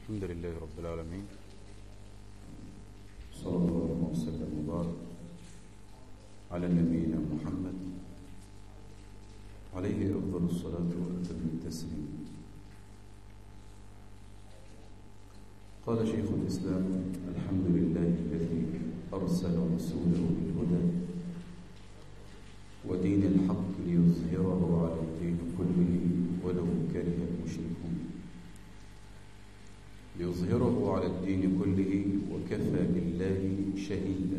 الحمد لله رب العالمين، صلى الله وسلم وبارك على نبينا محمد عليه أفضل الصلاة وأتم التسليم. قال شيخ الإسلام: الحمد لله الذي أرسل رسوله بالهدى ودين الحق ليظهره على الدين كله ولو كره المشركون، ليظهره على الدين كله وكفى بالله شهيدا.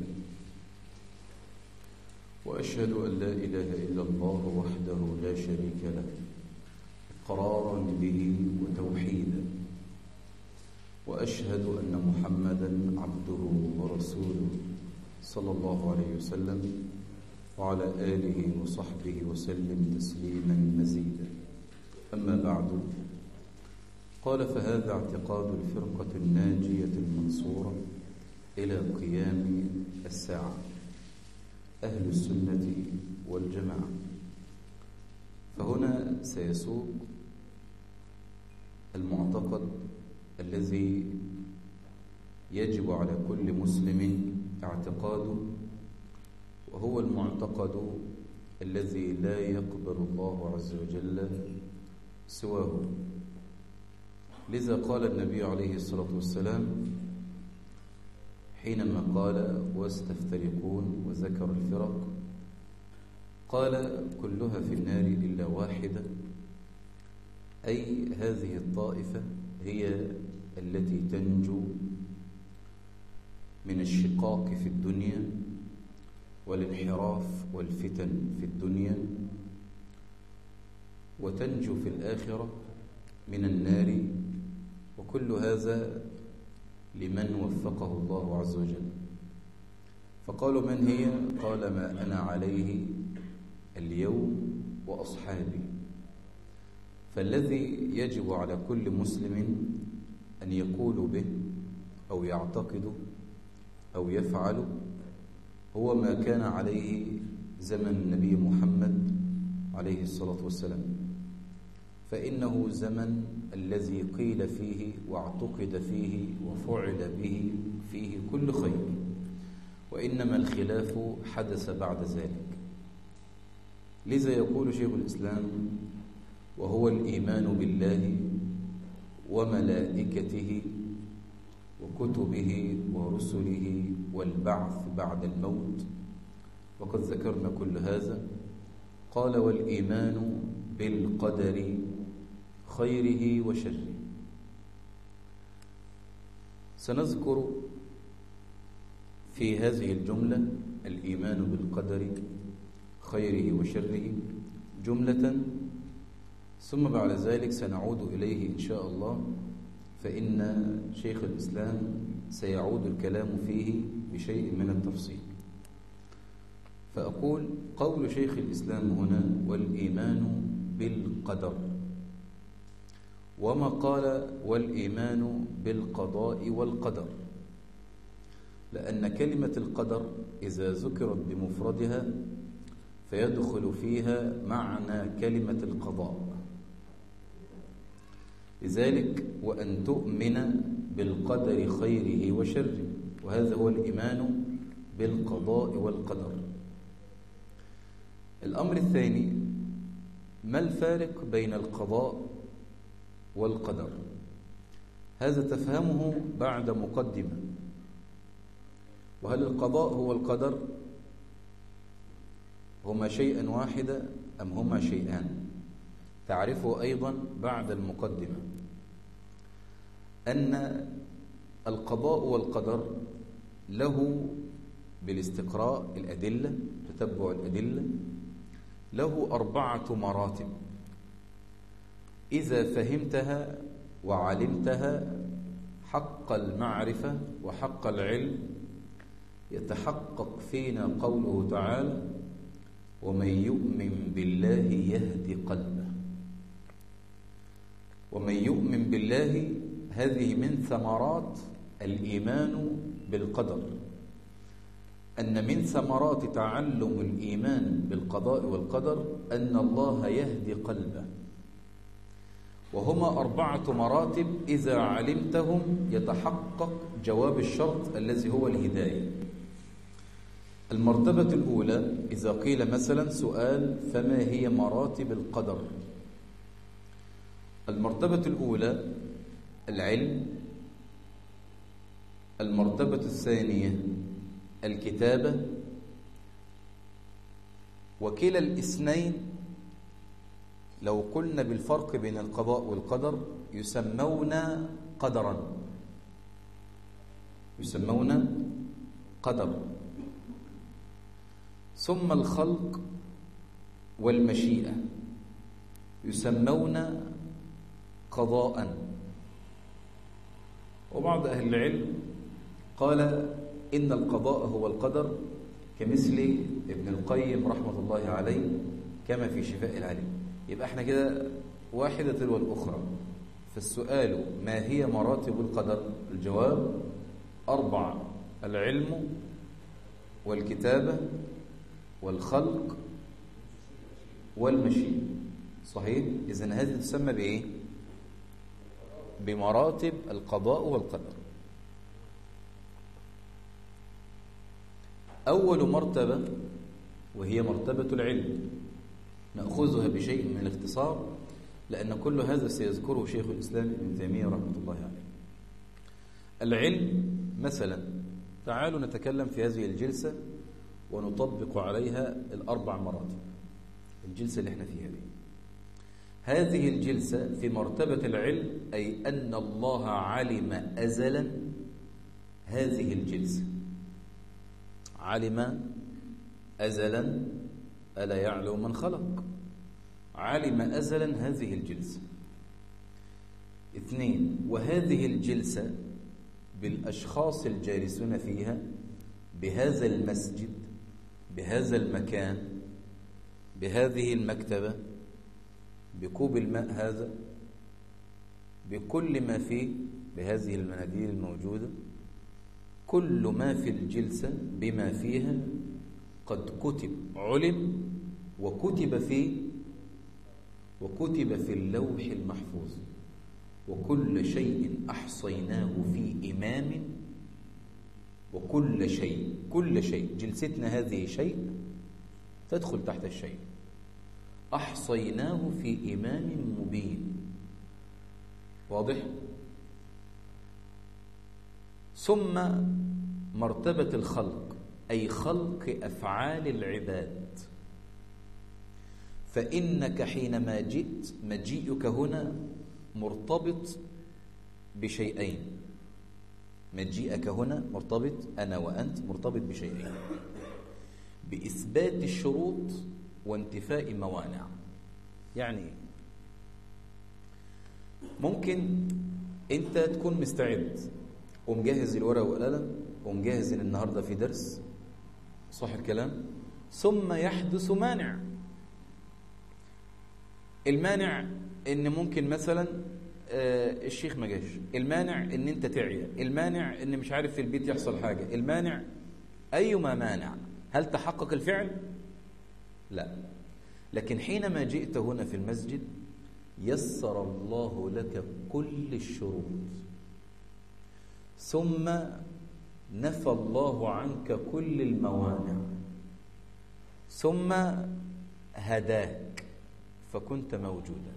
وأشهد أن لا إله إلا الله وحده لا شريك له إقرارا به وتوحيدا، وأشهد أن محمدا عبده ورسوله صلى الله عليه وسلم وعلى آله وصحبه وسلم تسليما مزيدا. أما بعد، قال: فهذا اعتقاد الفرقة الناجية المنصورة إلى قيام الساعة، أهل السنة والجماعة. فهنا سيسوق المعتقد الذي يجب على كل مسلم اعتقاده، وهو المعتقد الذي لا يقبل الله عز وجل سواه. لذا قال النبي عليه الصلاة والسلام حينما قال: وستفترقون، وذكر الفرق، قال: كلها في النار إلا واحدة، أي هذه الطائفة هي التي تنجو من الشقاق في الدنيا والانحراف والفتن في الدنيا، وتنجو في الآخرة من النار. وكل هذا لمن وفقه الله عز وجل. فقالوا: من هي؟ قال: ما أنا عليه اليوم وأصحابي. فالذي يجب على كل مسلم أن يقول به أو يعتقد أو يفعل هو ما كان عليه زمن النبي محمد عليه الصلاة والسلام، فإنه زمن الذي قيل فيه واعتقد فيه وفعل به فيه كل خير، وإنما الخلاف حدث بعد ذلك. لذا يقول شيخ الإسلام: وهو الإيمان بالله وملائكته وكتبه ورسله والبعث بعد الموت. وقد ذكرنا كل هذا. قال: والإيمان بالقدر خيره وشره. سنذكر في هذه الجملة الإيمان بالقدر خيره وشره جملة، ثم بعد ذلك سنعود إليه إن شاء الله، فإن شيخ الإسلام سيعود الكلام فيه بشيء من التفصيل. فأقول: قول شيخ الإسلام هنا: والإيمان بالقدر. وما قال والإيمان بالقضاء والقدر، لأن كلمة القدر إذا ذكرت بمفردها فيدخل فيها معنى كلمة القضاء. لذلك وأن تؤمن بالقدر خيره وشره، وهذا هو الإيمان بالقضاء والقدر. الأمر الثاني: ما الفارق بين القضاء والقدر؟ هذا تفهمه بعد مقدمة. وهل القضاء هو القدر؟ هما شيئا واحدا أم هما شيئان؟ تعرفه أيضا بعد المقدمة. أن القضاء والقدر له بالاستقراء الأدلة، تتبع الأدلة، له 4 مراتب. إذا فهمتها وعلمتها حق المعرفة وحق العلم يتحقق فينا قوله تعالى: ومن يؤمن بالله يهدي قلبه. ومن يؤمن بالله هذه من ثمرات الإيمان بالقدر، أن من ثمرات تعلم الإيمان بالقضاء والقدر أن الله يهدي قلبه. وهما 4 مراتب إذا علمتهم يتحقق جواب الشرط الذي هو الهداية. المرتبة الأولى إذا قيل مثلا سؤال فما هي مراتب القدر؟ المرتبة الأولى العلم، المرتبة الثانية الكتابة، وكلا الاثنين لو قلنا بالفرق بين القضاء والقدر يسمون قدرا، يسمون قدر. ثم الخلق والمشيئة يسمون قضاء. وبعض أهل العلم قال إن القضاء هو القدر، كمثل ابن القيم رحمة الله عليه كما في شفاء العليم. يبقى احنا كده واحدة تلو الأخرى. فالسؤال ما هي مراتب القدر؟ الجواب 4: العلم والكتابة والخلق والمشيئة. صحيح؟ إذن هذه تسمى بإيه؟ بمراتب القضاء والقدر. أول مرتبة وهي مرتبة العلم، نأخذها بشيء من الاختصار لأن كل هذا سيذكره شيخ الإسلام ابن تيمية رحمة الله عليه. العلم مثلا، تعالوا نتكلم في هذه الجلسة ونطبق عليها 4 مراتب. الجلسة اللي احنا فيها دي، هذه الجلسة في مرتبة العلم، أي أن الله علم أزلا هذه الجلسة. علم أزلا، ألا يعلم من خلق؟ علم أزلا هذه الجلسة. 2: وهذه الجلسة بالأشخاص الجالسون فيها، بهذا المسجد، بهذا المكان، بهذه المكتبة، بكوب الماء هذا، بكل ما فيه، بهذه المناديل الموجودة، كل ما في الجلسة بما فيها قد كتب، علم وكتب في اللوح المحفوظ. وكل شيء أحصيناه في إمام، وكل شيء، كل شيء، جلستنا هذه شيء تدخل تحت الشيء، أحصيناه في إمام مبين. واضح؟ ثم مرتبة الخلق، أي خلق أفعال العباد. فإنك حينما جئت، مجيئك هنا مرتبط بشيئين. مجيئك هنا مرتبط، أنا وأنت مرتبط بشيئين: بإثبات الشروط وانتفاء موانع. يعني ممكن أنت تكون مستعد ومجهز الورقة والقلم ومجهز إن النهاردة في درس، صح الكلام، ثم يحدث مانع. المانع إن ممكن مثلا الشيخ ما جاش، المانع إن أنت تعيا، المانع إن مش عارف في البيت يحصل حاجة، المانع أيما مانع. هل تحقق الفعل؟ لا. لكن حينما جئت هنا في المسجد يسر الله لك كل الشروط، ثم نفى الله عنك كل الموانع، ثم هداك فكنت موجودا.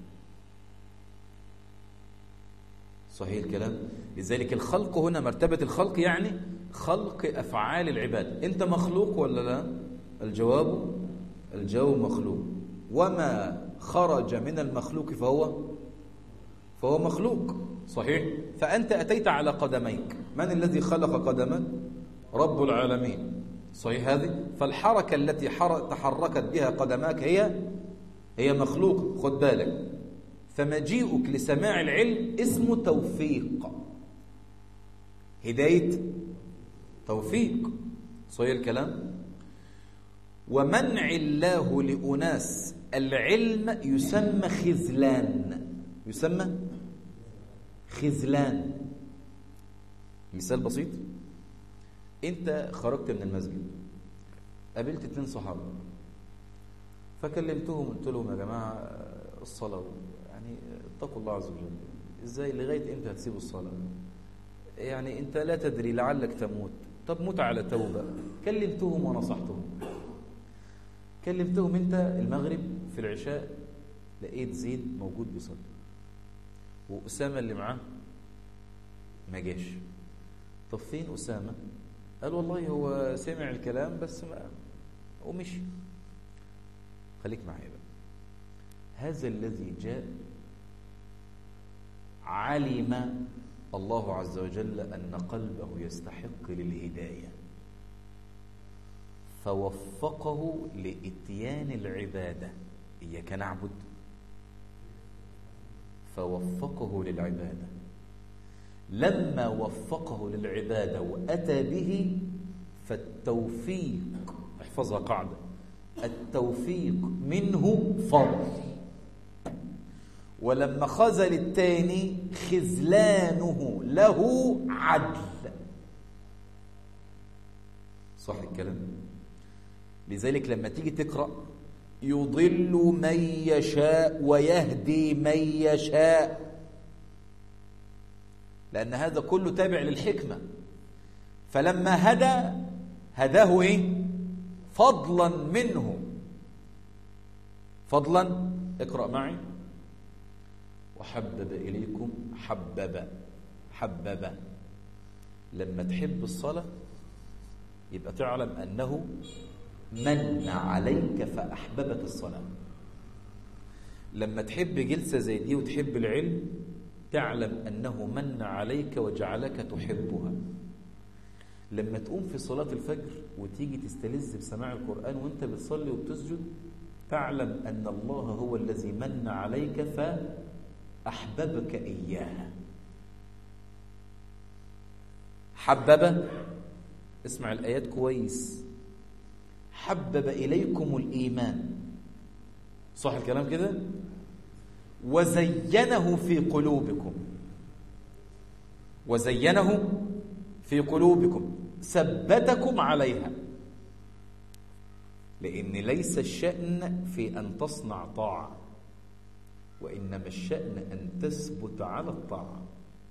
صحيح الكلام؟ لذلك الخلق هنا، مرتبة الخلق يعني خلق أفعال العباد. أنت مخلوق ولا لا؟ الجواب مخلوق. وما خرج من المخلوق فهو مخلوق. صحيح؟ فأنت أتيت على قدميك. من الذي خلق قدمك؟ رب العالمين. صحيح هذه؟ فالحركة التي تحركت بها قدماك هي مخلوق. خد بالك. فمجيئك لسماع العلم اسمه توفيق، هداية، توفيق. صحيح الكلام؟ ومنع الله لأناس العلم يسمى خذلان. يسمى خذلان. مثال بسيط: انت خرجت من المسجد، قابلت 2 صحابة، فكلمتهم قلت لهم يا جماعة الصلاة يعني اتقوا الله عز وجل. ازاي لغاية امتى هتسيبوا الصلاة؟ يعني انت لا تدري لعلك تموت. طب موت على توبة. كلمتهم ونصحتهم، كلمتهم انت المغرب في العشاء لقيت زيد موجود بيصلي وأسامة اللي معاه ما جاش. طب فين أسامة؟ قال والله هو سمع الكلام بس ما ومشي. خليك معايا بقى. هذا الذي جاء علم الله عز وجل أن قلبه يستحق للهداية فوفقه لإتيان العبادة. إياك نعبد، فوفقه للعبادة. لما وفقه للعبادة وأتى به فالتوفيق، احفظها قاعدة، التوفيق منه فضل، ولما خذل التاني خذلانه له عدل. صح الكلام؟ لذلك لما تيجي تقرأ يضل من يشاء ويهدي من يشاء، لأن هذا كله تابع للحكمة. فلما هداه ايه؟ فضلا منه. فضلا، اقرأ معي. وحبب إليكم، حبب. لما تحب الصلاة يبقى تعلم أنه من عليك فأحببت الصلاة. لما تحب جلسة زي دي وتحب العلم تعلم أنه من عليك وجعلك تحبها. لما تقوم في صلاة الفجر وتيجي تستلذ بسماع القرآن وانت بتصلي وبتسجد تعلم أن الله هو الذي من عليك فأحببك إياها. حبب، اسمع الآيات كويس. حبب إليكم الإيمان، صح الكلام كده؟ وزينه في قلوبكم، وزينه في قلوبكم، ثبتكم عليها. لأن ليس الشأن في أن تصنع طاعة، وإنما الشأن أن تثبت على الطاعة.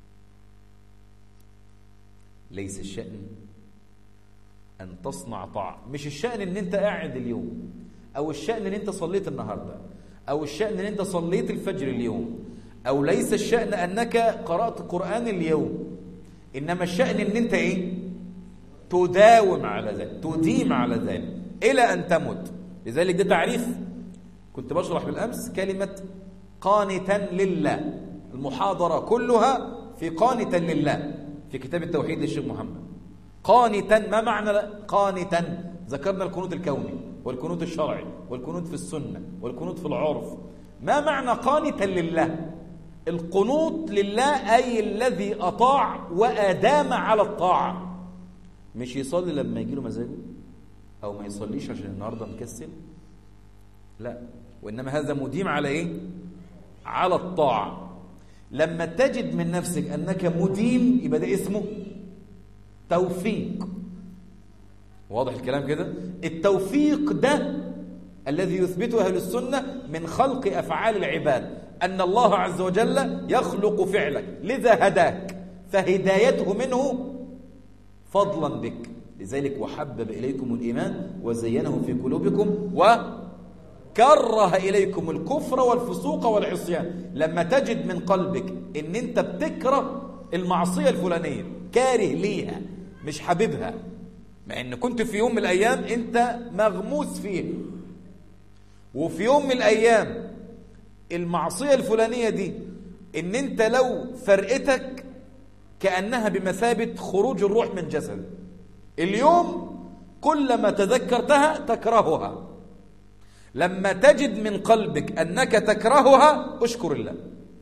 ليس الشأن أن تصنع طاعة، مش الشأن أن أنت قاعد اليوم، أو الشأن أن أنت صليت النهاردة، أو الشأن أن أنت صليت الفجر اليوم، أو ليس الشأن أنك قرأت القرآن اليوم، إنما الشأن أن أنت إيه؟ تداوم على ذلك، تديم على ذلك إلى أن تمت. لذلك ده تعريف كنت بشرح بالأمس كلمة قانتا لله. المحاضرة كلها في قانتا لله في كتاب التوحيد للشيخ محمد. قانتا، ما معنى قانتا؟ ذكرنا القنوت الكوني والقنوت الشرعي والقنوت في السنة والقنوت في العرف. ما معنى قانتا لله؟ القنوت لله أي الذي أطاع وأدام على الطاعة، مش يصلي لما يجيله مزاجه أو ما يصليش عشان النهاردة مكسل، لا، وإنما هذا مديم على إيه؟ على الطاعة. لما تجد من نفسك أنك مديم يبقى ده اسمه توفيق. واضح الكلام كده؟ التوفيق ده الذي يثبته أهل السنة من خلق أفعال العباد، أن الله عز وجل يخلق فعلك لذا هداك، فهدايته منه فضلا بك. لذلك وحبب إليكم الإيمان وزينه في قلوبكم وكره إليكم الكفر والفسوق والعصيان. لما تجد من قلبك إن أنت بتكره المعصية الفلانية، كاره ليها مش حبيبها، مع إن كنت في يوم من الأيام أنت مغموس فيه، وفي يوم من الأيام المعصية الفلانية دي إن أنت لو فرقتك كأنها بمثابة خروج الروح من جسد، اليوم كلما تذكرتها تكرهها. لما تجد من قلبك أنك تكرهها أشكر الله.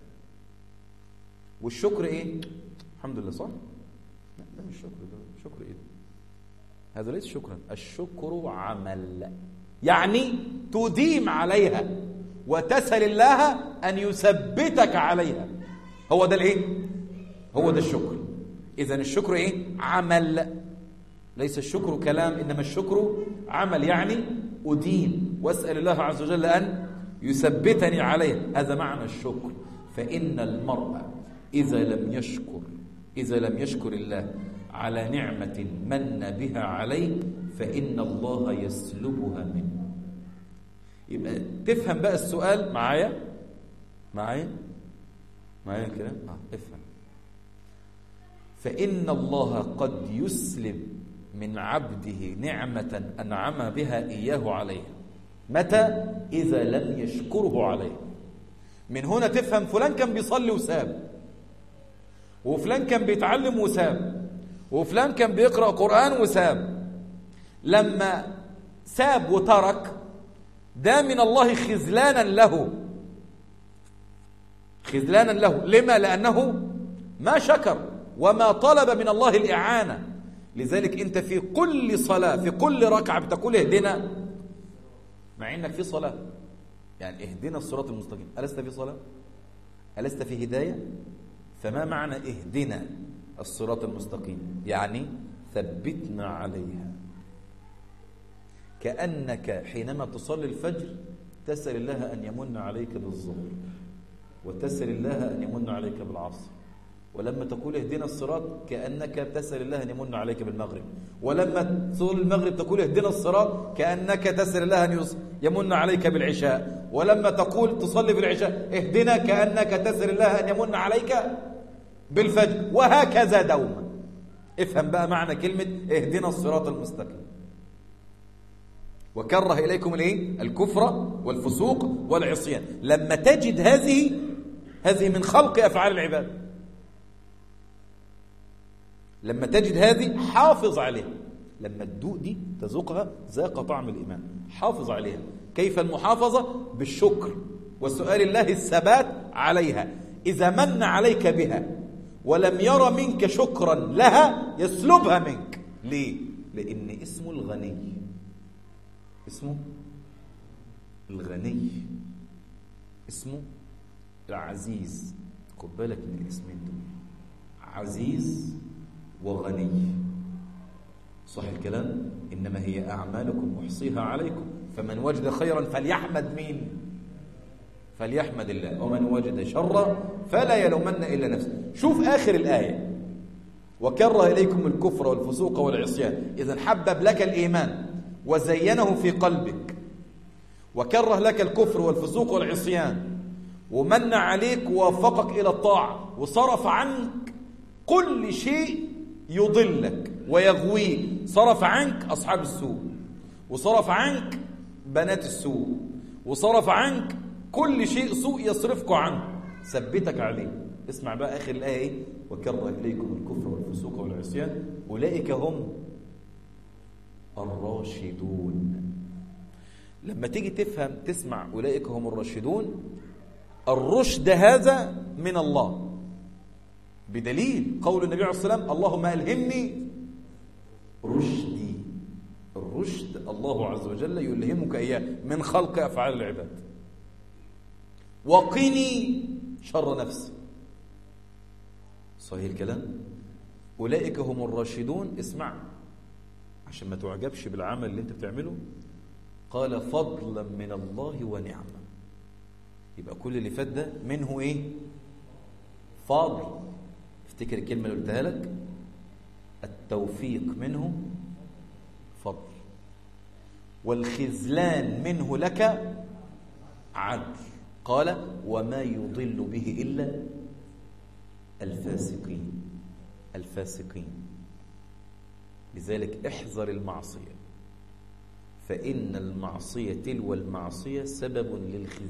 والشكر إيه؟ الحمد لله، صح؟ لا مش شكر، ده شكر إيه؟ هذا ليس شكرا. الشكر عمل، يعني تديم عليها وتسأل الله أن يثبتك عليها. هو ده الإيه؟ هو ده الشكر. إذن الشكر إيه؟ عمل. ليس الشكر كلام، إنما الشكر عمل، يعني أدين وأسأل الله عز وجل أن يثبتني عليه. هذا معنى الشكر. فإن المرء إذا لم يشكر الله على نعمة من بها عليه فإن الله يسلبها منه. يبقى تفهم بقى السؤال معايا كده. افهم. فإن الله قد يسلب من عبده نعمة أنعم بها إياه عليه. متى؟ إذا لم يشكره عليه. من هنا تفهم فلان كان بيصلي وساب، وفلان كان بيتعلم وساب، وفلان كان بيقرأ قرآن وساب. لما ساب وترك ده من الله خذلانا له. لما؟ لأنه ما شكر وما طلب من الله الإعانة. لذلك أنت في كل صلاة، في كل ركعة بتقول اهدنا، مع أنك في صلاة. يعني اهدنا الصراط المستقيم، ألست في صلاة؟ ألست في هداية؟ فما معنى اهدنا الصراط المستقيم؟ يعني ثبتنا عليها. كأنك حينما تصلي الفجر تسأل الله أن يمن عليك بالظهر، وتسأل الله أن يمن عليك بالعصر، ولما تقول اهدنا الصراط كأنك تسأل الله أن يمن عليك بالمغرب، ولما تصلي المغرب تقول اهدنا الصراط كأنك تسأل الله أن يمن عليك بالعشاء، ولما تقول تصلي بالعشاء اهدنا كأنك تسأل الله أن يمن عليك بالفجر، وهكذا دوما. افهم بقى معنى كلمة اهدنا الصراط المستقيم. وكره إليكم الكفر والفسوق والعصيان. لما تجد هذه من خلق أفعال العباد، لما تجد هذه حافظ عليها. لما تدوق دي تذوقها ذاق طعم الإيمان، حافظ عليها. كيف المحافظة؟ بالشكر وسؤال الله الثبات عليها. إذا من عليك بها ولم ير منك شكرا لها يسلبها منك. ليه؟ لأن اسمه الغني، اسمه الغني، اسمه العزيز. خد بالك من الاسمين دول، عزيز وغني. صح الكلام؟ إنما هي أعمالكم أحصيها عليكم، فمن وجد خيرا فليحمد مين؟ فليحمد الله، ومن وجد شرا فلا يلومن إلا نفسه. شوف آخر الآية: وكره إليكم الكفر والفسوق والعصيان. إذن حبب لك الإيمان وزينه في قلبك، وكره لك الكفر والفسوق والعصيان، ومن عليك ووفقك إلى الطاعة، وصرف عنك كل شيء يضلك ويغويك. صرف عنك أصحاب السوء، وصرف عنك بنات السوء، وصرف عنك كل شيء سوء يصرفك عنه، ثبتك عليه. اسمع بقى آخر الآية: وكره إليكم الكفر والفسوق والعصيان أولئك هم الراشدون. لما تيجي تفهم تسمع أولئك هم الراشدون، الرشد هذا من الله، بدليل قول النبي عليه الصلاة والسلام: اللهم ألهمني رشدي. الرشد الله عز وجل يلهمك إياه من خلق أفعال العباد. وقني شر نفسي. صحيح الكلام؟ أولئك هم الراشدون. اسمع عشان ما تعجبش بالعمل اللي انت بتعمله. قال: فضلا من الله ونعمة. يبقى كل اللي فات ده منه ايه؟ فضل. افتكر الكلمة اللي قلتها لك: التوفيق منه فضل، والخذلان منه لك عدل. قال: وما يضل به إلا الفاسقين. لذلك احذر المعصية، فإن المعصية تلو المعصية سبب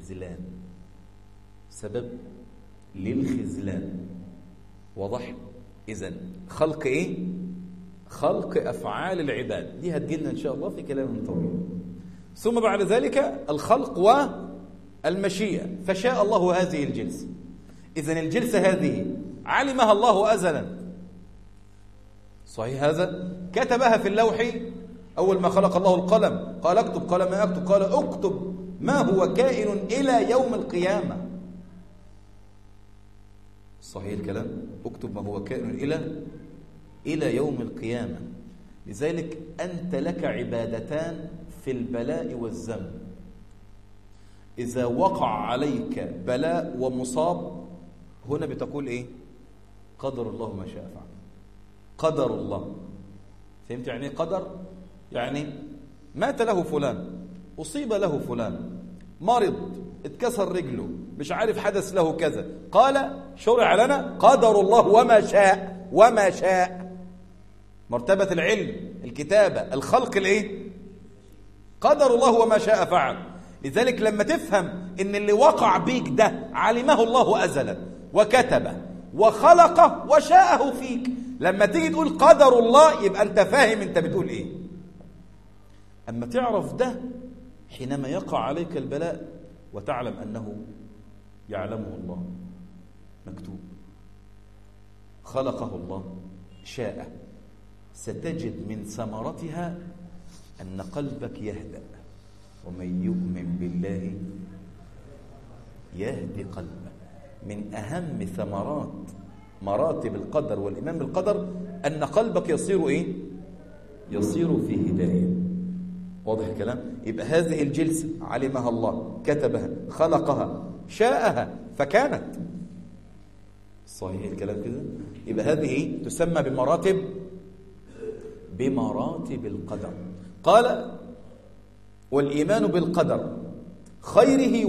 للخذلان. واضح؟ إذن خلق ايه؟ خلق أفعال العباد، دي هتجيلنا إن شاء الله في كلام طويل. ثم بعد ذلك الخلق والمشيئة. فشاء الله هذه الجلسة. إذن الجلسة هذه علمها الله أزلا. صحيح هذا؟ كتبها في اللوح أول ما خلق الله القلم، قال اكتب، قال ما أكتب، قال اكتب ما هو كائن إلى يوم القيامة. صحيح الكلام؟ اكتب ما هو كائن إلى يوم القيامة. لذلك أنت لك عبادتان في البلاء والذنب. إذا وقع عليك بلاء ومصاب هنا بتقول إيه؟ قدر الله ما شاء فعل. قدر الله. فهمت يعني إيه قدر؟ يعني مات له فلان، أصيب له فلان، مرض، اتكسر رجله، مش عارف حدث له كذا، قال شرع لنا قدر الله وما شاء. وما شاء مرتبة العلم، الكتابة، الخلق، الايه؟ قدر الله وما شاء فعل. لذلك لما تفهم ان اللي وقع بيك ده علمه الله أزلا وكتبه وخلقه وشاءه فيك، لما تيجي تقول قدر الله يبقى انت فاهم انت بتقول ايه. اما تعرف ده حينما يقع عليك البلاء وتعلم أنه يعلمه الله، مكتوب، خلقه الله، شاء، ستجد من ثمرتها أن قلبك يهدأ. ومن يؤمن بالله يهدي قلبه. من أهم ثمرات مراتب القدر والإيمان بالقدر أن قلبك يصير إيه؟ يصير في هداية. واضح الكلام؟ يبقى هذه الجلسة علمها الله، كتبها، خلقها، شاءها فكانت. صحيح الكلام كده؟ يبقى هذه تسمى بمراتب القدر. قال والإيمان بالقدر خيره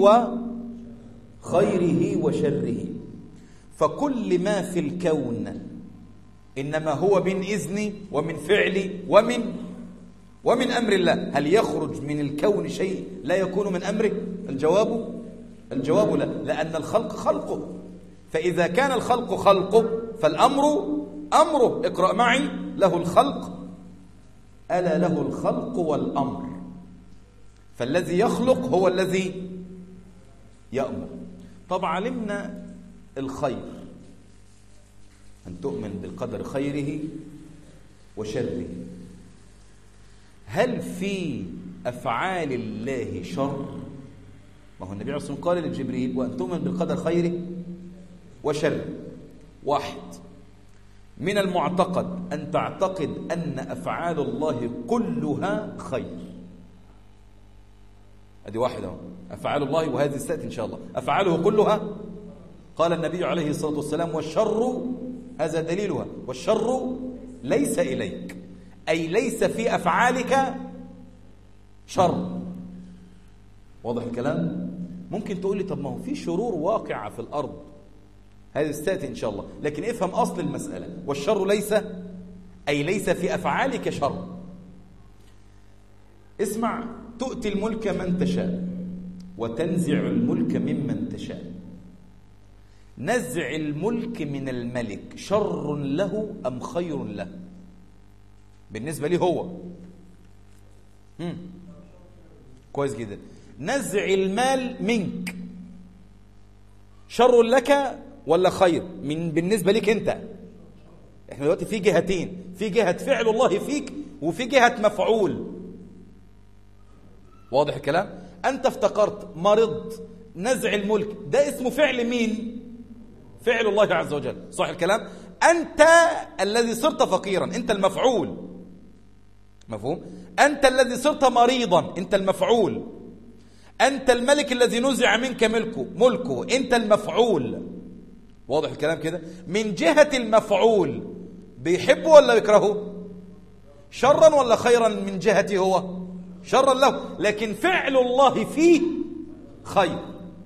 وشره. فكل ما في الكون إنما هو من إذن ومن فعل ومن أمر الله. هل يخرج من الكون شيء لا يكون من أمره؟ الجواب لا، لأن الخلق خلقه. فإذا كان الخلق خلقه فالأمر أمره. اقرأ معي: له الخلق، ألا له الخلق والأمر. فالذي يخلق هو الذي يأمر. طب علمنا الخير، أن تؤمن بالقدر خيره وشره. هل في أفعال الله شر؟ ما هو النبي عليه الصلاة والسلام قال لجبريل: وأن تؤمن بالقدر خيره وشره. واحد، من المعتقد أن تعتقد أن أفعال الله كلها خير. هذه واحدة، أفعال الله، وهذه ستأتي إن شاء الله. أفعاله كلها، قال النبي عليه الصلاة والسلام: والشر، هذا دليلها، والشر ليس إليك، أي ليس في أفعالك شر. واضح الكلام؟ ممكن تقول لي: طب ما هو في شرور واقعة في الأرض، هذه ستأتي إن شاء الله. لكن افهم أصل المسألة: والشر ليس، أي ليس في أفعالك شر. اسمع: تؤتي الملك من تشاء وتنزع الملك ممن تشاء. نزع الملك من الملك شر له أم خير له بالنسبة لي هو؟ كويس جدا. نزع المال منك شر لك ولا خير بالنسبة لك أنت؟ احنا دلوقتي في جهتين، في جهة فعل الله فيك وفي جهة مفعول. واضح الكلام؟ أنت افتقرت، مرض، نزع الملك، ده اسمه فعل مين؟ فعل الله عز وجل. صح الكلام؟ أنت الذي صرت فقيرا، أنت المفعول. مفهوم؟ أنت الذي صرت مريضا، أنت المفعول. أنت الملك الذي نزع منك ملكه، أنت المفعول. واضح الكلام كده؟ من جهة المفعول بيحبه ولا يكرهه؟ شرا ولا خيرا من جهته هو؟ شرا له. لكن فعل الله فيه خير،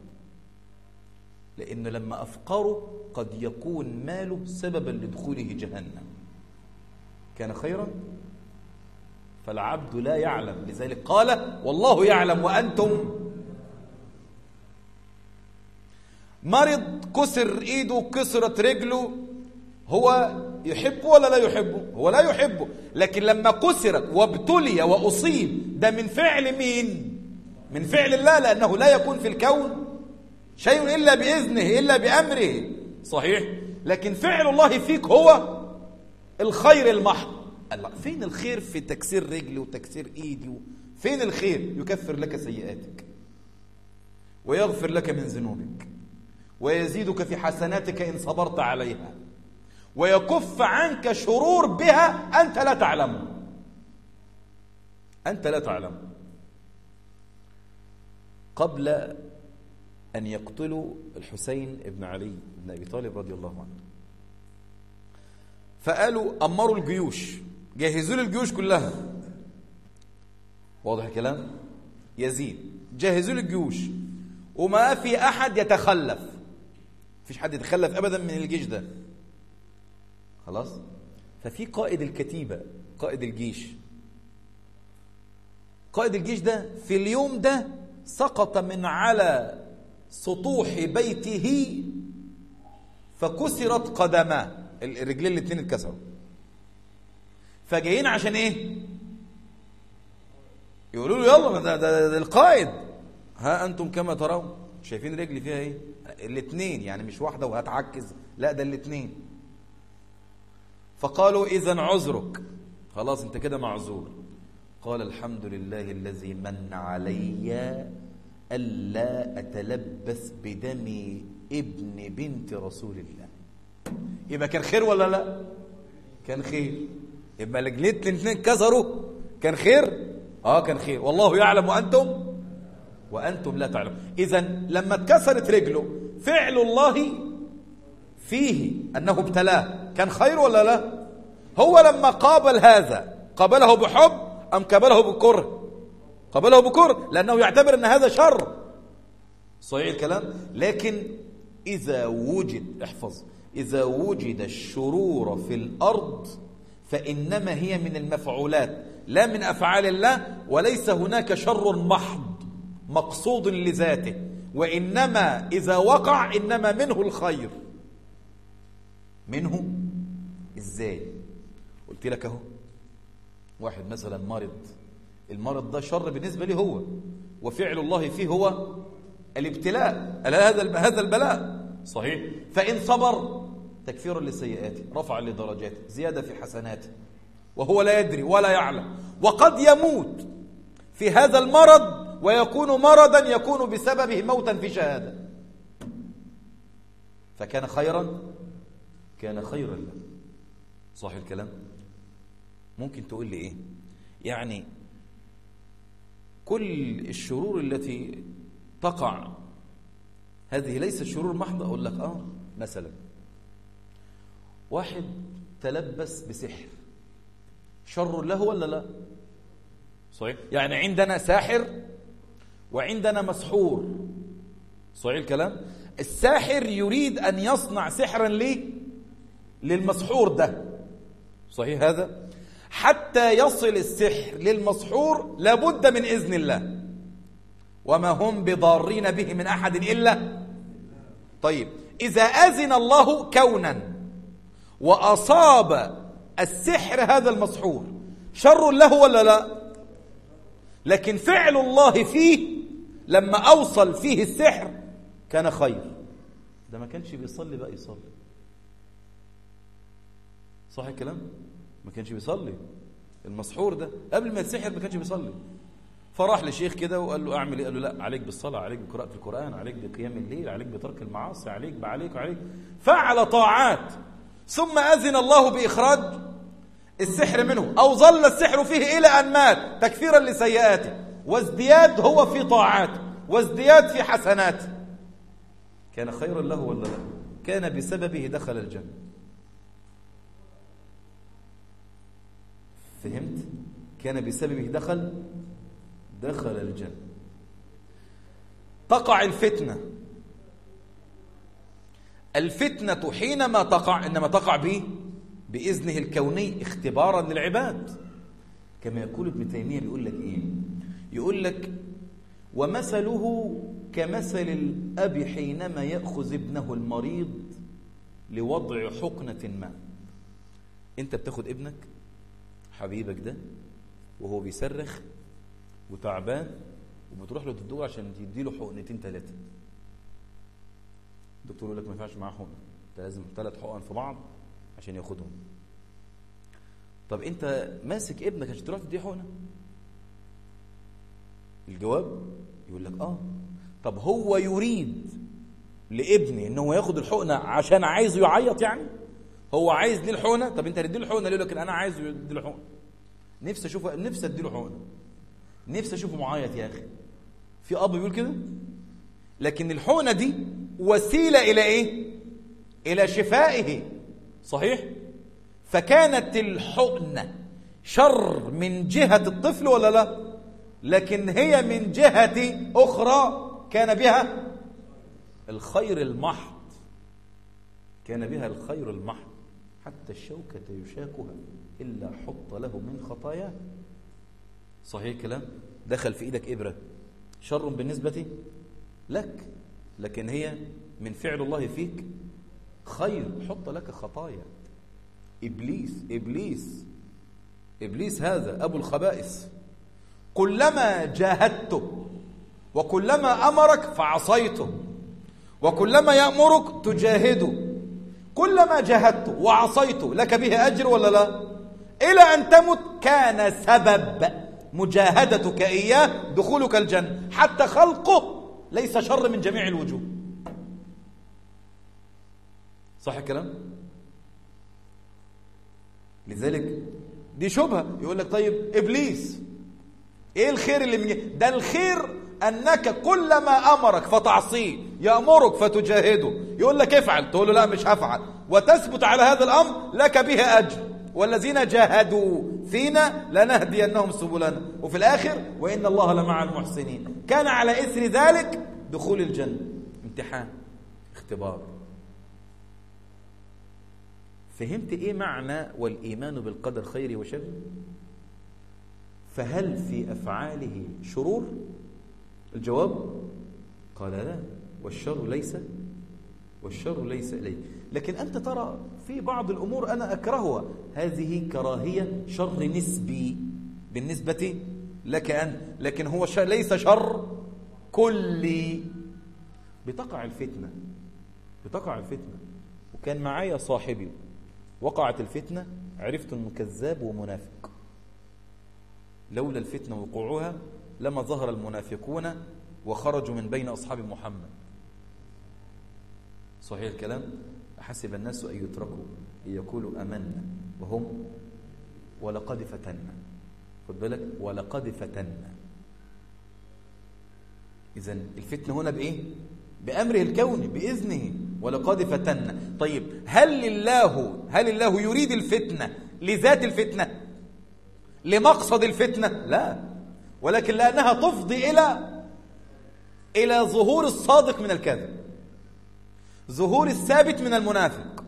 لأنه لما أفقره قد يكون ماله سببا لدخوله جهنم، كان خيرا، فالعبد لا يعلم. لذلك قال: والله يعلم وأنتم. مرض، كسر إيده، كسرت رجله، هو يحبه ولا لا يحبه؟ هو لا يحبه. لكن لما كسرت وابتلي وأصيب، ده من فعل مين؟ من فعل الله، لأنه لا يكون في الكون شيء إلا بإذنه، إلا بأمره. صحيح؟ لكن فعل الله فيك هو الخير المحض. الله، فين الخير في تكسير رجلي وتكسير إيدي؟ فين الخير؟ يكفر لك سيئاتك ويغفر لك من ذنوبك ويزيدك في حسناتك إن صبرت عليها، ويكف عنك شرور بها أنت لا تعلم. أنت لا تعلم. قبل أن يقتلوا الحسين ابن علي بن أبي طالب رضي الله عنه. فقالوا أمروا الجيوش، جهزوا الجيوش كلها. واضح الكلام؟ يزيد جهزوا الجيوش وما في أحد يتخلف، فيش حد يتخلف أبدا من الجيش ده. خلاص؟ ففي قائد الكتيبة، قائد الجيش، قائد الجيش ده في اليوم ده سقط من على سطوح بيته فكسرت قدماه، الرجلين الاثنين اتكسروا. فجايين عشان ايه؟ يقولوا له يلا ده القائد، ها انتم كما ترون، شايفين رجلي فيها ايه؟ الاثنين، يعني مش واحده وهتعكز، لا ده الاثنين. فقالوا اذا عذرك، خلاص انت كده معذور. قال الحمد لله الذي من علي ألا أتلبس بدم ابن بنت رسول الله. يبقى كان خير ولا لا؟ كان خير. يبقى رجلين الاثنين كسروا، كان خير؟ كان خير. والله يعلم وأنتم لا تعلمون. إذا لما اتكسرت رجله فعل الله فيه أنه ابتلاه، كان خير ولا لا؟ هو لما قابل هذا قابله بحب أم قابله بكره؟ قابله بكره، لأنه يعتبر أن هذا شر. صحيح الكلام؟ لكن إذا وجد، احفظ، إذا وجد الشرور في الأرض فإنما هي من المفعولات لا من أفعال الله، وليس هناك شر محض مقصود لذاته، وإنما إذا وقع إنما منه الخير. منه إزاي؟ قلت لك أهو، واحد مثلا مرض، المرض ده شر بالنسبة لي هو، وفعل الله فيه هو الابتلاء، هذا البلاء. صحيح؟ فإن صبر تكفير لسيئاته، رفع لدرجاته، زيادة في حسناته، وهو لا يدري ولا يعلم، وقد يموت في هذا المرض ويكون مرضا يكون بسببه موتا في شهادة، فكان خيرا، كان خيرا له. صح الكلام؟ ممكن تقول لي ايه يعني كل الشرور التي تقع هذه ليست شرور محضة؟ اقول لك مثلا واحد تلبس بسحر، شر له ولا لا؟ صحيح؟ يعني عندنا ساحر وعندنا مسحور. صحيح الكلام؟ الساحر يريد أن يصنع سحرا للمسحور ده. صحيح هذا؟ حتى يصل السحر للمسحور لابد من إذن الله، وما هم بضارين به من أحد إلا. طيب إذا أذن الله كونا وأصاب السحر هذا المسحور، شر له ولا لا؟ لكن فعل الله فيه لما أوصل فيه السحر كان خير. ده ما كانش بيصلي بقى يصلي. صح الكلام؟ ما كانش بيصلي المسحور ده، قبل ما يتسحر ما كانش بيصلي. فراح لشيخ كده وقال له اعمل ايه؟ قال له لا، عليك بالصلاة، عليك بقراءة القرآن، عليك بقيام الليل، عليك بترك المعاصي، عليك. فعل طاعات، ثم أذن الله بإخراج السحر منه، أو ظل السحر فيه إلى أن مات تكفيرا لسيئاته، وازدياد هو في طاعاته، وازدياد في حسناته. كان خيرا له ولا لا؟ كان بسببه دخل الجنة. فهمت؟ كان بسببه دخل الجنة. تقع الفتنة حينما تقع إنما تقع بإذنه الكوني اختبارا للعباد. كما يقول ابن تيمية، بيقول لك إيه؟ يقول لك ومثله كمثل الأب حينما يأخذ ابنه المريض لوضع حقنة ما. أنت بتاخد ابنك حبيبك ده وهو بيصرخ وتعبان، وبتروح له الدكتور عشان تديله حقنتين 3. الدكتور يقول لك ما ينفعش معاه حقنه، انت لازم 3 حقن في بعض عشان ياخدهم. طب انت ماسك ابنك عشان تروح تديه حقنه؟ الجواب يقول لك طب هو يريد لابني ان هو ياخد الحقنه عشان عايزه يعيط؟ يعني هو عايز ليه الحقنه؟ طب انت هتدي له الحقنه ليه؟ لكن انا عايزه يدي له حقنه، نفسي اشوفه، نفسي ادي له حقنه، نفسي اشوفه معيط يا اخي. في اب بيقول كده؟ لكن الحقنة دي وسيلة إلى إيه؟ إلى شفائه، صحيح؟ فكانت الحقنة شر من جهة الطفل ولا لا؟ لكن هي من جهة أخرى كان بها الخير المحض، كان بها الخير المحض. حتى الشوكة يشاكها إلا حط له من خطاياه. صحيح كلام؟ دخل في إيدك إبرة، شر بالنسبة لك، لكن هي من فعل الله فيك خير، حط لك خطايا. إبليس هذا أبو الخبائث، كلما جاهدته وكلما أمرك فعصيته، وكلما يأمرك تجاهده. كلما جاهدته وعصيته لك به أجر ولا لا؟ إلى أن تمت كان سبب مجاهدتك إياه دخولك الجنة. حتى خلقه ليس شر من جميع الوجوه. صح الكلام؟ لذلك دي شبهة. يقول لك طيب إبليس إيه الخير اللي من ده؟ الخير أنك كلما أمرك فتعصيه، يأمرك فتجاهده، يقول لك افعل تقول له لا مش هفعل، وتثبت على هذا الأمر لك به أجر. والذين جاهدوا فينا لنهدينهم سبلنا، وفي الآخر وإن الله لمع المحسنين. كان على إثر ذلك دخول الجنة. امتحان، اختبار. فهمت إيه معنى والإيمان بالقدر خيره وشره؟ فهل في أفعاله شرور؟ الجواب قال لا، والشر ليس إليه. لكن أنت ترى في بعض الأمور أنا أكرهها، هذه كراهية شر نسبي بالنسبة لك أنت، لكن هو ليس شر كلي. بتقع الفتنة. وكان معايا صاحبي وقعت الفتنة، عرفت أنه كذاب ومنافق. لولا الفتنة وقوعها لما ظهر المنافقون وخرجوا من بين أصحاب محمد. صحيح الكلام؟ حسب الناس أن يتركوا يقولوا أمنا وهم ولقد فتنا. خد بالك، ولقد فتنا. إذن الفتنة هنا بإيه؟ بأمره الكوني بإذنه، ولقد فتنا. طيب هل الله يريد الفتنة لذات الفتنة، لمقصد الفتنة؟ لا، ولكن لأنها تفضي إلى ظهور الصادق من الكاذب، ظهور الثابت من المنافق.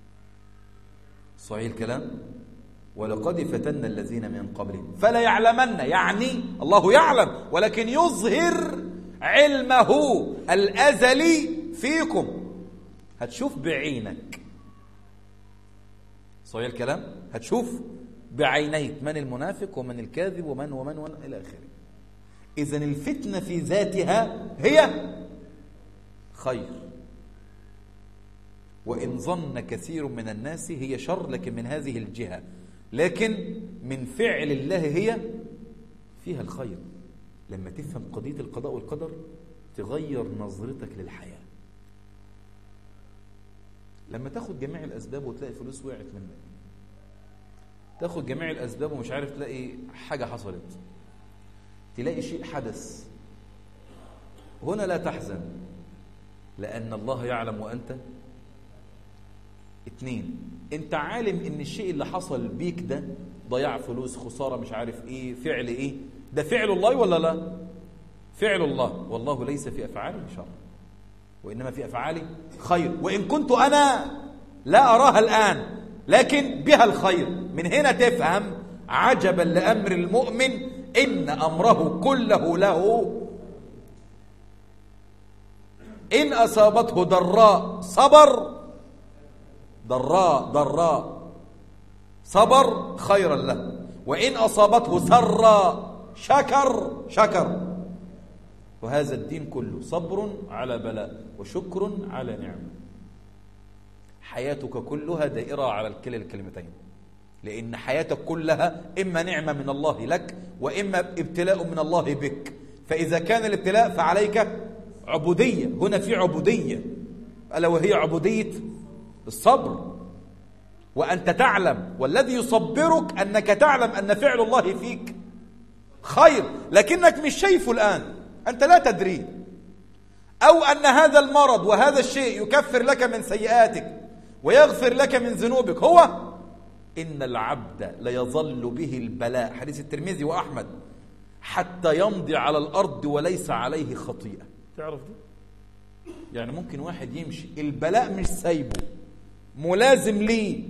صحيح الكلام؟ ولقد فتنا الذين من قبلهم فلا يعلمن، يعني الله يعلم ولكن يظهر علمه الأزلي فيكم. هتشوف بعينك. صحيح الكلام؟ هتشوف بعينيك من المنافق ومن الكاذب ومن إلى آخره. إذن الفتنة في ذاتها هي خير، وإن ظن كثير من الناس هي شر، لكن من هذه الجهة، لكن من فعل الله هي فيها الخير. لما تفهم قضية القضاء والقدر تغير نظرتك للحياة. لما تاخد جميع الأسباب وتلاقي فلوس وقعت منك، تاخد جميع الأسباب ومش عارف تلاقي حاجة حصلت، تلاقي شيء حدث، هنا لا تحزن لأن الله يعلم وأنت. 2، أنت عالم إن الشيء اللي حصل بيك ده ضياع فلوس، خسارة، مش عارف إيه، فعل إيه، ده فعل الله ولا لا؟ فعل الله، والله ليس في أفعاله شر وإنما في أفعاله خير، وإن كنت أنا لا أراها الآن لكن بها الخير. من هنا تفهم عجبا لأمر المؤمن إن أمره كله له. إن أصابته ضراء صبر، ضراء صبر خيرا له، وإن أصابته سراء شكر. وهذا الدين كله صبر على بلاء وشكر على نعمة. حياتك كلها دائرة على كلا الكلمتين، لأن حياتك كلها إما نعمة من الله لك وإما ابتلاء من الله بك. فإذا كان الابتلاء فعليك عبودية. هنا في عبودية، ألا وهي عبودية الصبر. وأنت تعلم، والذي يصبرك أنك تعلم أن فعل الله فيك خير، لكنك مش شايفه الآن، أنت لا تدري. أو أن هذا المرض وهذا الشيء يكفر لك من سيئاتك ويغفر لك من ذنوبك، هو إن العبد ليظل به البلاء، حديث الترمذي وأحمد، حتى يمضي على الأرض وليس عليه خطيئة. تعرف دي؟ يعني ممكن واحد يمشي البلاء مش سايبه، ملازم ليه،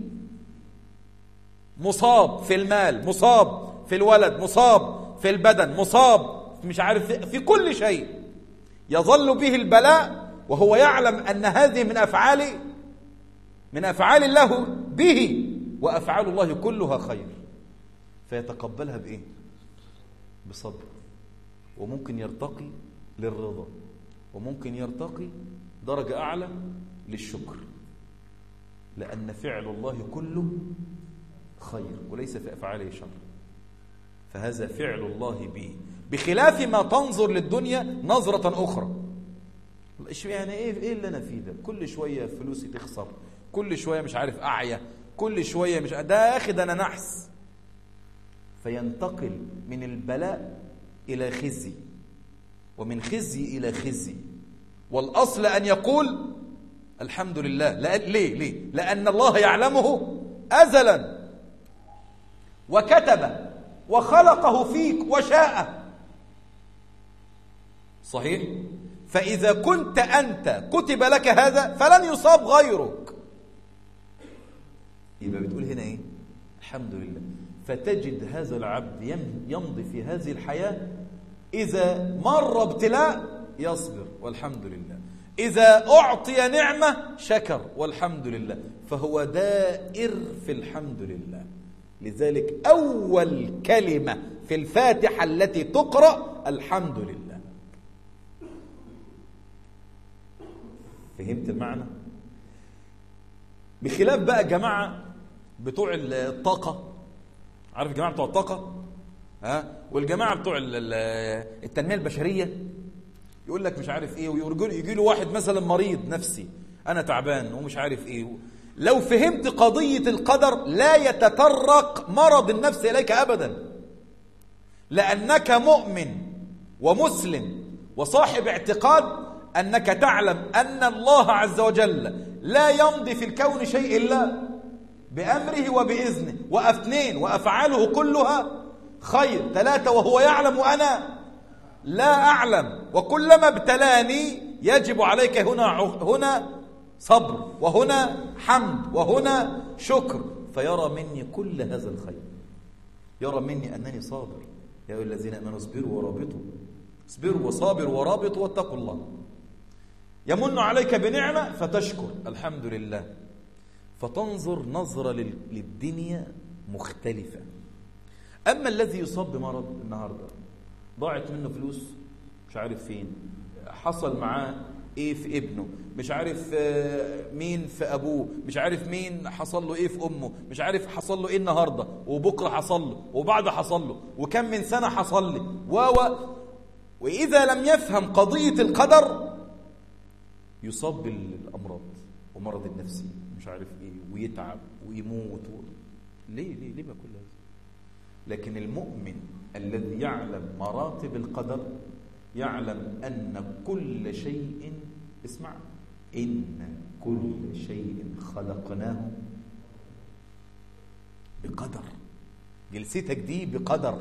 مصاب في المال، مصاب في الولد، مصاب في البدن، مصاب مش عارف في كل شيء، يظل به البلاء وهو يعلم أن هذه من أفعال الله به، وأفعال الله كلها خير، فيتقبلها بإيه؟ بصبر، وممكن يرتقي للرضا، وممكن يرتقي درجة أعلى للشكر، لأن فعل الله كله خير وليس في أفعاله شر، فهذا فعل الله به، بخلاف ما تنظر للدنيا نظرة أخرى. يعني إيه اللي أنا فيه ده؟ كل شوية فلوسي تخسر، كل شوية مش عارف أعيا، كل شوية مش ده أخد أنا نحس، فينتقل من البلاء إلى خزي، ومن خزي إلى خزي، والأصل أن يقول الحمد لله. ليه؟ لأن الله يعلمه أزلا وكتب وخلقه فيك وشاء، صحيح؟ فإذا كنت أنت كتب لك هذا فلن يصاب غيرك، يبقى بتقول هنا إيه؟ الحمد لله. فتجد هذا العبد يمضي في هذه الحياة، إذا مر ابتلاء يصبر والحمد لله، إذا أعطي نعمة شكر والحمد لله، فهو دائر في الحمد لله. لذلك أول كلمة في الفاتحة التي تقرأ الحمد لله. فهمت المعنى؟ بخلاف بقى جماعة بتوع الطاقة، عارف الجماعة بتوع الطاقة؟ والجماعة بتوع التنمية البشرية، يقول لك مش عارف ايه، ويجي له واحد مثلا مريض نفسي، انا تعبان ومش عارف ايه، لو فهمت قضية القدر لا يتطرق مرض النفس إليك أبدا، لأنك مؤمن ومسلم وصاحب اعتقاد أنك تعلم أن الله عز وجل لا يمضي في الكون شيء إلا بأمره وبإذنه، وأثنين وأفعاله كلها خير، ثلاثة وهو يعلم وأنا لا أعلم، وكلما ابتلاني يجب عليك هنا صبر، وهنا حمد، وهنا شكر، فيرى مني كل هذا الخير، يرى مني أنني صابر. يا أيها الذين آمنوا اصبروا ورابطوا، اصبروا وصابروا ورابطوا واتقوا الله. يمن عليك بنعمة فتشكر الحمد لله، فتنظر نظرة للدنيا مختلفة. أما الذي يصاب بمرض النهاردة، ضاعت منه فلوس مش عارف فين، حصل معاه ايه في ابنه، مش عارف مين في ابوه، مش عارف مين حصل له ايه في امه، مش عارف حصل له ايه النهارده، وبكره حصل له، وبعد حصل له، وكم من سنه حصل لي، واذا لم يفهم قضيه القدر يصاب بالامراض ومرض النفسي مش عارف ايه، ويتعب ويموت ليه ما كل هذا؟ لكن المؤمن الذي يعلم مراتب القدر يعلم أن كل شيء، اسمع، إن كل شيء خلقناه بقدر. جلستك دي بقدر،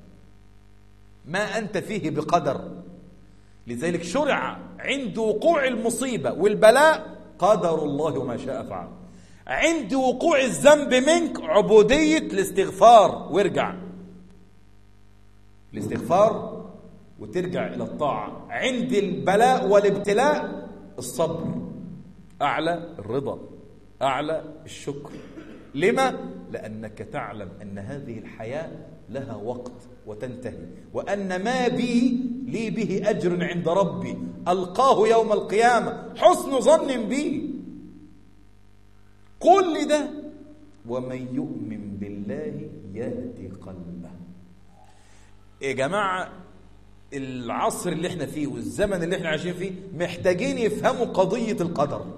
ما أنت فيه بقدر. لذلك شرع عند وقوع المصيبة والبلاء قدر الله ما شاء فعل. عند وقوع الذنب منك عبودية الاستغفار، وارجع الاستغفار وترجع إلى الطاعة. عند البلاء والابتلاء الصبر، أعلى الرضا، أعلى الشكر. لما؟ لأنك تعلم أن هذه الحياة لها وقت وتنتهي، وأن ما بي لي به أجر عند ربي ألقاه يوم القيامة، حسن ظن بي. كل ده ومن يؤمن بالله يهدي قلبه. يا جماعة العصر اللي احنا فيه والزمن اللي احنا عايشين فيه محتاجين يفهموا قضية القدر.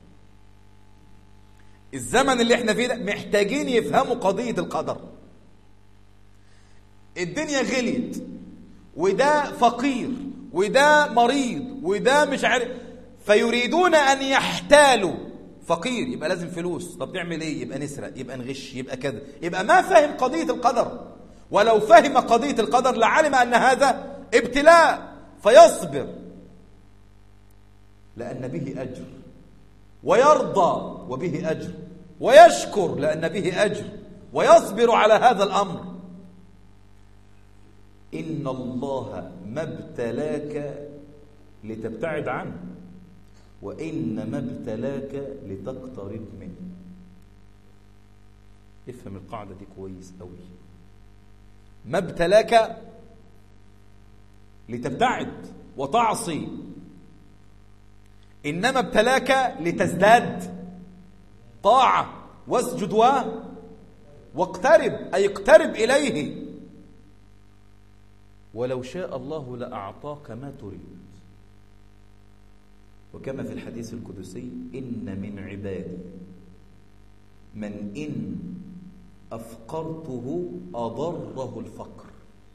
الزمن اللي احنا فيه ده محتاجين يفهموا قضية القدر. الدنيا غليت، وده فقير، وده مريض وده مش عارف، فيريدون أن يحتالوا. فقير يبقى لازم فلوس، طب تعمل ايه؟ يبقى نسرق، يبقى نغش، يبقى كذا، يبقى ما فهم قضية القدر. ولو فهم قضية القدر لعلم أن هذا ابتلاء، فيصبر لأن به أجر، ويرضى وبه أجر، ويشكر لأن به أجر، ويصبر على هذا الأمر. إن الله ما ابتلاك لتبتعد عنه، وإنما ابتلاك لتقترب منه. افهم القاعدة دي كويس قوي. ما ابتلاك لتبتعد وتعصي، إنما ابتلاك لتزداد طاعة. واسجد واقترب، أي اقترب إليه. ولو شاء الله لأعطاك ما تريد. وكما في الحديث القدسي: إن من عبادي من إن أفقرته أضره الفقر،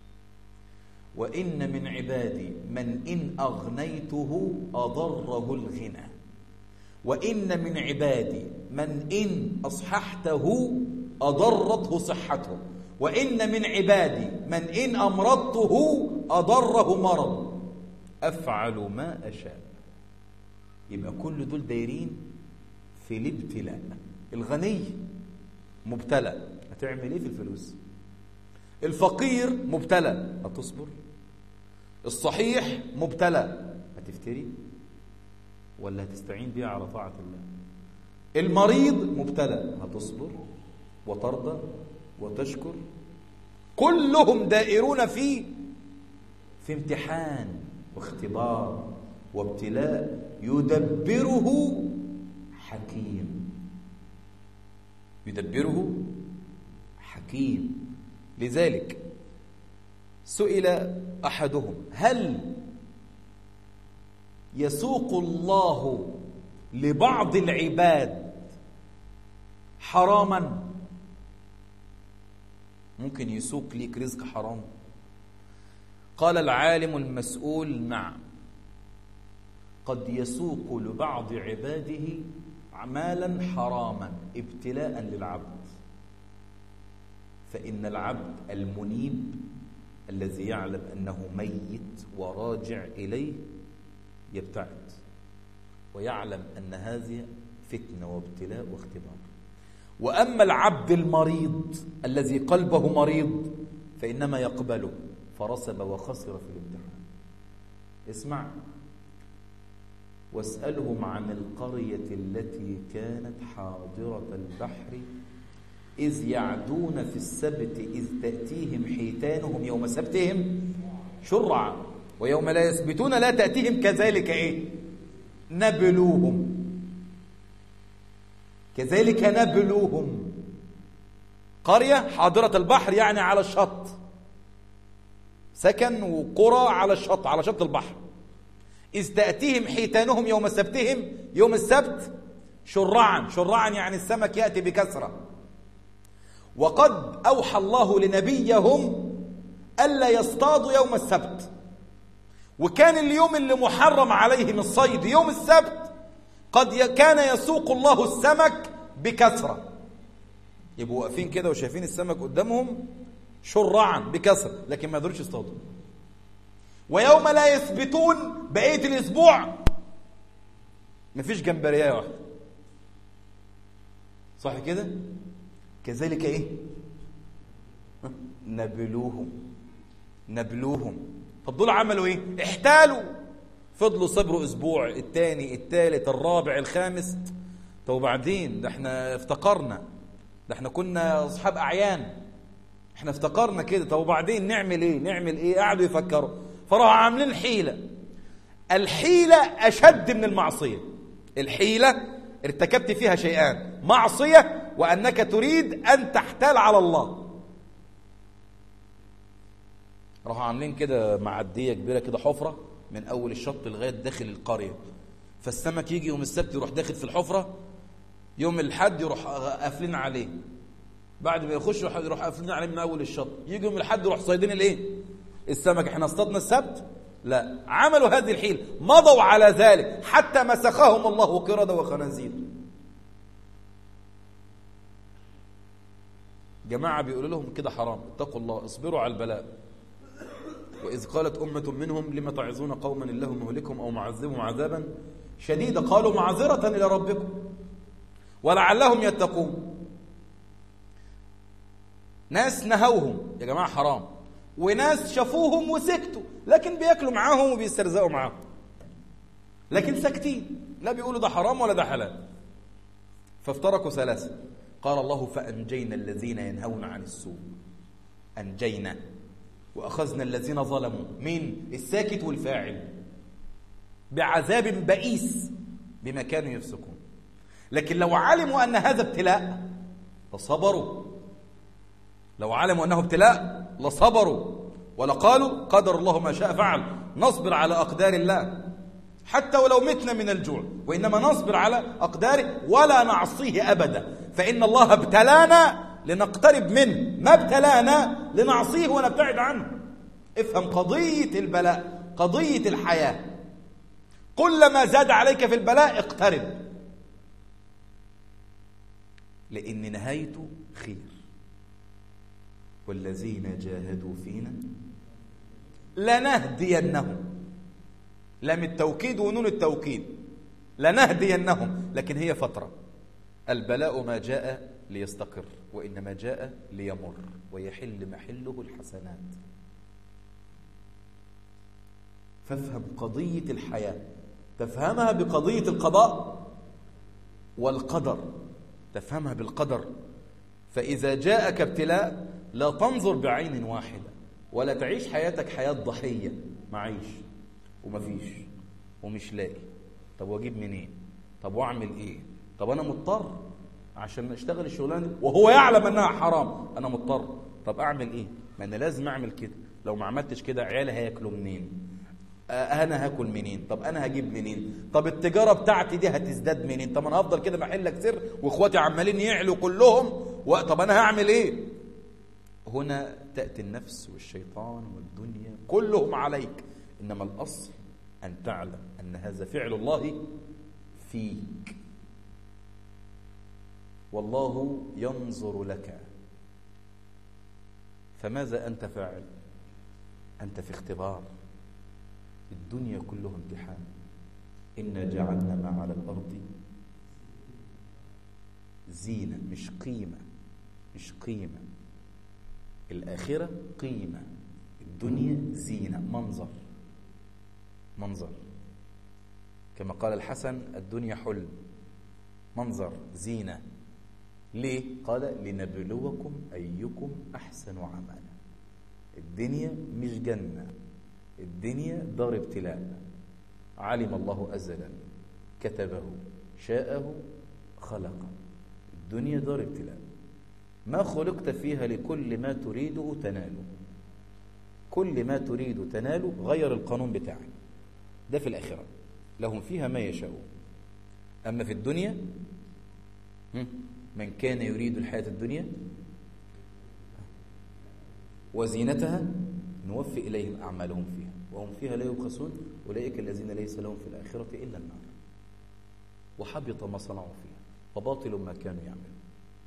وإن من عبادي من إن أغنيته أضره الغنى، وإن من عبادي من إن أصححته أضرته صحته، وإن من عبادي من إن أمرضته أضره مرض. أفعل ما أشاء. يبقى كل دول دايرين في الابتلاء. الغني مبتلى، هتعمل ايه في الفلوس؟ الفقير مبتلى، هتصبر؟ الصحيح مبتلى، هتفتري ولا هتستعين بيها على طاعة الله؟ المريض مبتلى، هتصبر وترضى وتشكر؟ كلهم دائرون في امتحان واختبار وابتلاء يدبره حكيم. يدبره حكيم. لذلك سئل أحدهم: هل يسوق الله لبعض العباد حراما؟ ممكن يسوق ليك رزق حرام؟ قال العالم المسؤول: نعم، قد يسوق لبعض عباده مالا حراما ابتلاء للعبد. فإن العبد المنيب الذي يعلم أنه ميت وراجع إليه يبتعد، ويعلم أن هذه فتنة وابتلاء واختبار. وأما العبد المريض الذي قلبه مريض فإنما يقبله، فرسب وخسر في الامتحان. اسمع: واسألهم عن القرية التي كانت حاضرة البحر إذ يعدون في السبت إذ تأتيهم حيتانهم يوم سبتهم شرعا ويوم لا يسبتون لا تأتيهم كذلك إيه؟ نبلوهم. كذلك نبلوهم. قرية حاضرة البحر يعني على الشط، سكن وقرى على الشط، على شط البحر. إذ تأتيهم حيتانهم يوم سبتهم، يوم السبت، شرعا. شرعا يعني السمك يأتي بكثرة. وقد أوحى الله لنبيهم ألا يصطادوا يوم السبت، وكان اليوم اللي محرم عليهم الصيد يوم السبت، قد كان يسوق الله السمك بكثرة. يبقوا واقفين كده وشايفين السمك قدامهم شرعا بكثرة، لكن ما يقدروش يصطادوا. ويوم لا يثبتون، بقية الأسبوع مفيش جمبرية واحدة. صح كده؟ كذلك إيه؟ نبلوهم. طب دول عملوا إيه؟ احتالوا، فضلوا صبروا أسبوع، الثاني، الثالث، الرابع، الخامس. طب وبعدين؟ ده احنا افتقرنا، ده احنا كنا أصحاب أعيان، احنا افتقرنا كده. طب وبعدين نعمل إيه؟ قعدوا يفكروا، فراحوا عاملين حيلة. الحيلة أشد من المعصية. الحيلة ارتكبت فيها شيئان: معصية، وأنك تريد أن تحتال على الله. راحوا عاملين كده معدية كبيرة كده، حفرة من أول الشط لغاية داخل القرية، فالسمك يجي يوم السبت يروح داخل في الحفرة، يوم الحد يروح قافلين عليه، بعد ما يخش يروح قافلين عليه من أول الشط، يجي يوم الحد يروح صيدين الإيه؟ السمك. احنا اصطادنا السبت لا، عملوا هذه الحيل، مضوا على ذلك حتى مسخهم الله قردة وخنازير. جماعة بيقولوا لهم كده حرام، اتقوا الله، اصبروا على البلاء. وإذ قالت أمة منهم لم تعظون قوما الله مهلكهم أو معذبهم عذابا شديدا قالوا معذرة إلى ربكم ولعلهم يتقون. ناس نهوهم يا جماعة حرام، وناس شافوهم وسكتوا، لكن بياكلوا معاهم وبيسترزقوا معاهم، لكن ساكتين، لا بيقولوا ده حرام ولا ده حلال. فافترقوا ثلاثة. قال الله فأنجينا الذين ينهون عن السوء، أنجينا وأخذنا الذين ظلموا، من الساكت والفاعل، بعذاب بئيس بما كانوا يفسقون. لكن لو علموا أن هذا ابتلاء لصبروا، لو علموا أنه ابتلاء لصبروا ولقالوا قدر الله ما شاء فعل، نصبر على أقدار الله حتى ولو متنا من الجوع، وإنما نصبر على أقداره ولا نعصيه أبدا، فإن الله ابتلانا لنقترب منه، ما ابتلانا لنعصيه ونبتعد عنه. افهم قضية البلاء، قضية الحياة، كلما زاد عليك في البلاء اقترب، لأن نهايته خير. والذين جاهدوا فينا لنهدينهم، لام التوكيد ونون التوكيد، لنهدينهم، لكن هي فترة. البلاء ما جاء ليستقر، وإنما جاء ليمر ويحل محله الحسنات. فافهم قضية الحياة، تفهمها بقضية القضاء والقدر، تفهمها بالقدر. فإذا جاءك ابتلاء لا تنظر بعين واحدة، ولا تعيش حياتك حياة ضحية، معيش ومفيش ومش لاقي، طب واجيب منين، طب واعمل ايه، طب انا مضطر عشان اشتغل الشغلانه دي وهو يعلم انها حرام، انا مضطر، طب اعمل ايه، ما انا لازم اعمل كده، لو ما عملتش كده عيالي هياكلوا منين، انا هاكل منين، طب انا هجيب منين، طب التجاره بتاعتي دي هتزداد منين، طب انا هفضل كده محلك سر واخواتي عمالين يعلوا كلهم طب انا هعمل ايه. هنا تأتي النفس والشيطان والدنيا كلهم عليك، انما الاصل ان تعلم ان هذا فعل الله فيك، والله ينظر لك، فماذا أنت فاعل؟ أنت في اختبار، الدنيا كلها امتحان. إنا جعلنا ما على الأرض زينة، مش قيمة، مش قيمة. الآخرة قيمة، الدنيا زينة، منظر، منظر. كما قال الحسن الدنيا حلم، منظر، زينة. ليه؟ قال لنبلوكم أيكم أحسن عملا. الدنيا مش جنة، الدنيا دار ابتلاء، علم الله أزلا، كتبه، شاءه، خلقه. الدنيا دار ابتلاء، ما خلقت فيها لكل ما تريده تناله، كل ما تريد تناله. غير القانون بتاعك ده في الآخرة، لهم فيها ما يشاءون. أما في الدنيا من كان يريد الحياة الدنيا وزينتها نوفي إليهم أعمالهم فيها وهم فيها لا يبخسون أولئك الذين ليس لهم في الآخرة إلا النار وحبط ما صنعوا فيها وباطل ما كانوا يعملون.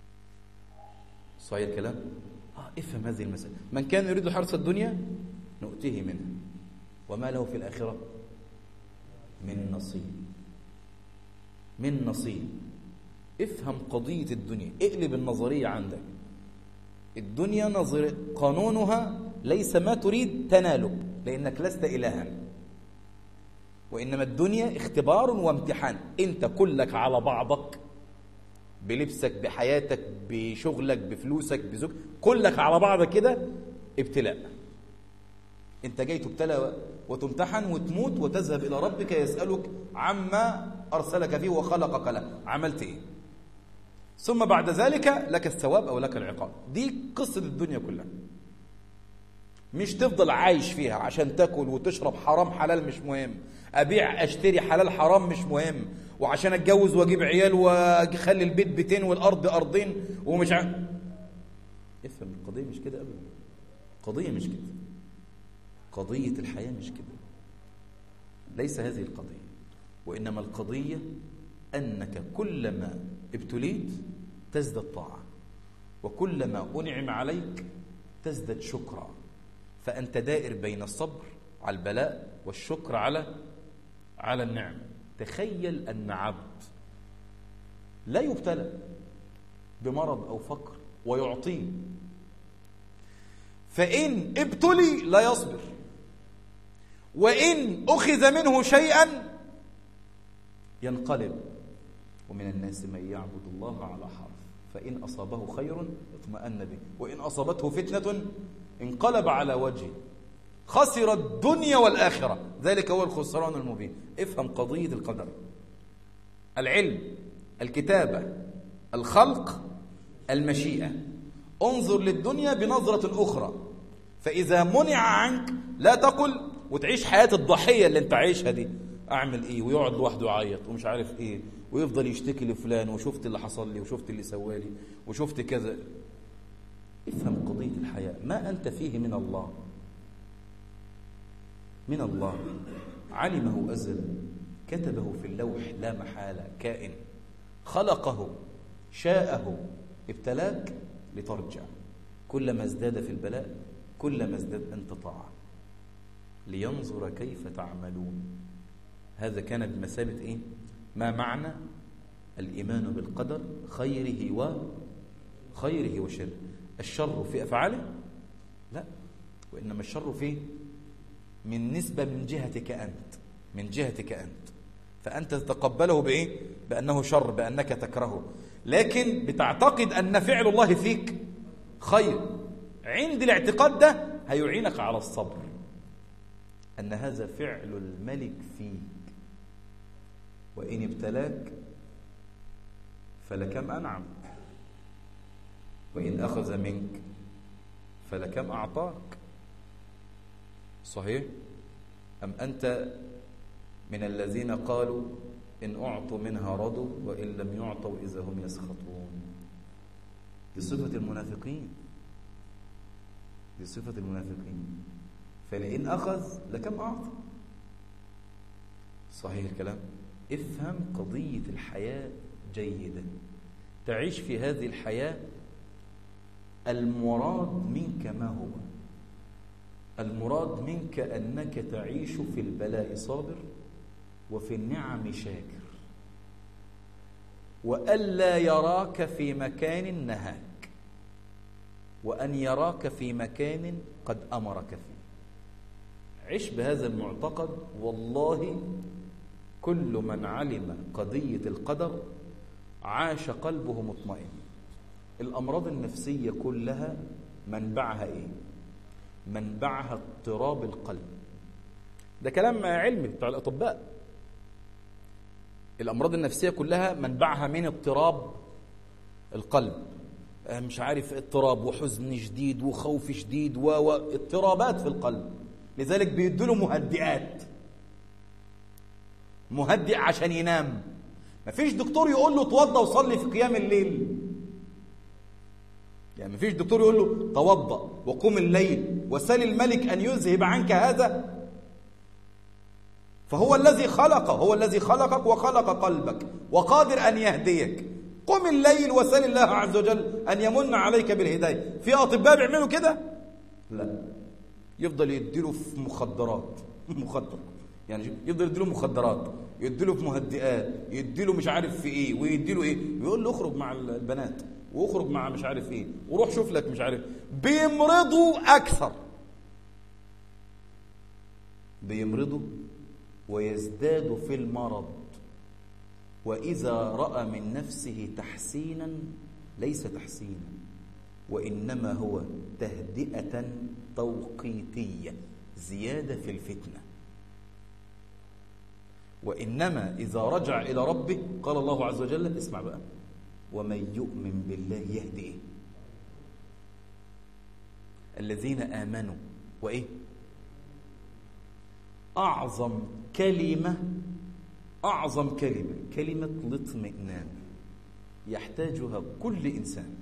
صحيح الكلام؟ افهم هذه المسألة. من كان يريد حرث الدنيا نؤتيه منها وما له في الآخرة من نصيب، من نصيب. افهم قضية الدنيا، اقلب النظرية عندك. الدنيا نظر قانونها ليس ما تريد تناله، لأنك لست إلها، وإنما الدنيا اختبار وامتحان. انت كلك على بعضك، بلبسك، بحياتك، بشغلك، بفلوسك، بزوج، كلك على بعضك كده ابتلاء. انت جاي تبتلى وتمتحن وتموت وتذهب إلى ربك يسألك عما أرسلك فيه وخلقك له، عملت إيه؟ ثم بعد ذلك لك الثواب أو لك العقاب. دي قصة الدنيا كلها. مش تفضل عايش فيها عشان تاكل وتشرب حرام حلال مش مهم، أبيع أشتري حلال حرام مش مهم، وعشان أتجوز وأجيب عيال وأخلي البيت بيتين والأرض أرضين ومش افهم القضية مش كده أبدا. قضية مش كده، قضية الحياة مش كده. ليس هذه القضية، وإنما القضية أنك كلما ابتليت تزداد طاعة، وكلما أنعم عليك تزداد شكرا. فأنت دائر بين الصبر على البلاء والشكر على النعم. تخيل أن عبد لا يبتلى بمرض أو فقر ويعطيه، فإن ابتلي لا يصبر، وإن أخذ منه شيئا ينقلب. ومن الناس من يعبد الله على حرف، فإن أصابه خير اطمأن به، وإن أصابته فتنة انقلب على وجهه، خسر الدنيا والآخرة، ذلك هو الخسران المبين. افهم قضية القدر: العلم، الكتابة، الخلق، المشيئة. انظر للدنيا بنظرة أخرى. فإذا منع عنك لا تقل وتعيش حياة الضحية اللي انت عايشها دي، أعمل إيه، ويقعد لوحده يعيط ومش عارف إيه، ويفضل يشتكي لفلان، وشفت اللي حصل لي، وشفت اللي سوالي، وشفت كذا. افهم قضية الحياة. ما أنت فيه من الله، من الله علمه أزلا، كتبه في اللوح لا محالة، كائن خلقه شاءه، ابتلاك لترجع. كلما ازداد في البلاء كلما ازداد أنت طاعة، لينظر كيف تعملون. هذا كان بمثابة إيه؟ ما معنى الإيمان بالقدر، خيره وشره. الشر في أفعاله؟ لا، وإنما الشر فيه من نسبة من جهتك أنت، فأنت تتقبله بإيه؟ بأنه شر، بأنك تكرهه، لكن بتعتقد أن فعل الله فيك خير. عند الاعتقاد ده هيعينك على الصبر، أن هذا فعل الملك فيك، وإن ابتلاك فلكم أنعم، وإن أخذ منك فلكم أعطاك. صحيح؟ أم أنت من الذين قالوا إن أعطوا منها رضوا وإن لم يعطوا إذا هم يسخطون؟ دي صفة المنافقين. فلئن أخذ لكم أعطى. صحيح الكلام؟ افهم قضية الحياة جيدا. تعيش في هذه الحياة المراد منك ما هو؟ المراد منك أنك تعيش في البلاء صابر، وفي النعم شاكر، وألا يراك في مكان نهاك، وأن يراك في مكان قد أمرك فيه. عش بهذا المعتقد. والله كل من علم قضية القدر عاش قلبه مطمئن. الأمراض النفسية كلها منبعها إيه؟ منبعها اضطراب القلب. ده كلام علمي بتاع الأطباء. الأمراض النفسية كلها منبعها من اضطراب القلب. مش عارف، اضطراب وحزن شديد وخوف شديد واضطرابات في القلب. لذلك بيدوله مهدئ عشان ينام. مفيش دكتور يقول له توضى وصلي في قيام الليل. يعني مفيش دكتور يقول له توضى وقوم الليل وسل الملك أن يذهب عنك هذا. فهو الذي خلقك وخلق قلبك وقادر أن يهديك. قم الليل وسل الله عز وجل أن يمن عليك بالهداية. في أطباء بيعملوا كده؟ لا، يفضل يديله في مخدرات يعني يفضل يديله مخدرات، يديله في مهدئات، يديله مش عارف في ايه، ويديله ايه، ويقول له اخرج مع البنات، واخرج مع مش عارف ايه، وروح شوف لك مش عارف. بيمرضوا اكثر، بيمرضوا ويزداد في المرض. وإذا رأى من نفسه تحسينا ليس تحسينا، وإنما هو تهدئة توقيتية، زيادة في الفتنة. وإنما إذا رجع إلى ربه قال الله عز وجل، اسمع بقى، ومن يؤمن بالله يهدئه. الذين آمنوا وإيه؟ أعظم كلمة كلمة الاطمئنان يحتاجها كل إنسان.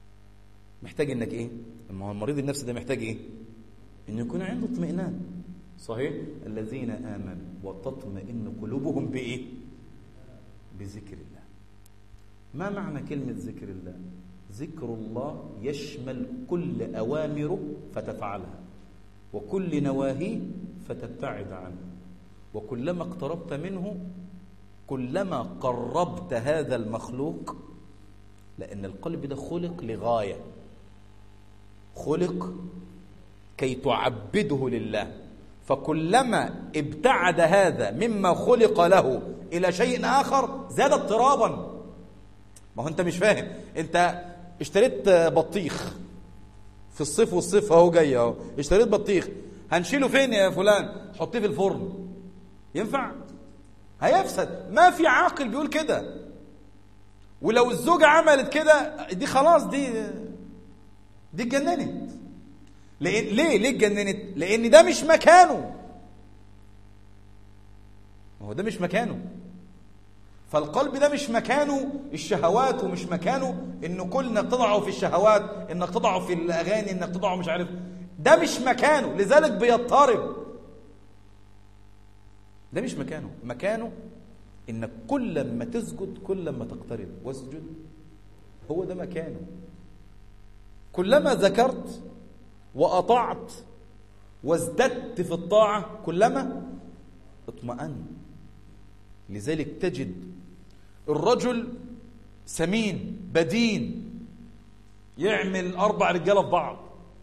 محتاج إنك إيه؟ المريض النفسي ده محتاج إيه؟ إنه يكون عنده اطمئنان. صحيح؟ الذين آمنوا وتطمئن قلوبهم بإيه؟ بذكر الله. ما معنى كلمة ذكر الله؟ ذكر الله يشمل كل أوامره فتفعلها، وكل نواهيه فتبتعد عنه، وكلما اقتربت منه كلما قربت هذا المخلوق، لأن القلب ده خلق لغاية، خلق كي تعبده لله، فكلما ابتعد هذا مما خلق له إلى شيء آخر زاد اضطرابا. ما هو أنت مش فاهم، أنت اشتريت بطيخ في الصيف والصيف اهو جاي اهو، اشتريت بطيخ، هنشيله فين يا فلان؟ حطيه في الفرن. ينفع؟ هيفسد. ما في عاقل بيقول كده. ولو الزوجة عملت كده دي خلاص، دي اتجننت. ليه اتجننت؟ لأن ده مش مكانه. هو ده مش مكانه. فالقلب ده مش مكانه الشهوات، ومش مكانه إنه كل انك تضعه في الشهوات، انك تضعه في الأغاني، انك تضعه مش عارف. ده مش مكانه، لذلك بيضطرب. ده مش مكانه. مكانه إنك كل ما تسجد كل ما تقترب واسجد. هو ده مكانه. كلما ذكرت وأطعت وازددت في الطاعة كلما اطمأن. لذلك تجد الرجل سمين بدين يعمل 4 رجالة في بعض،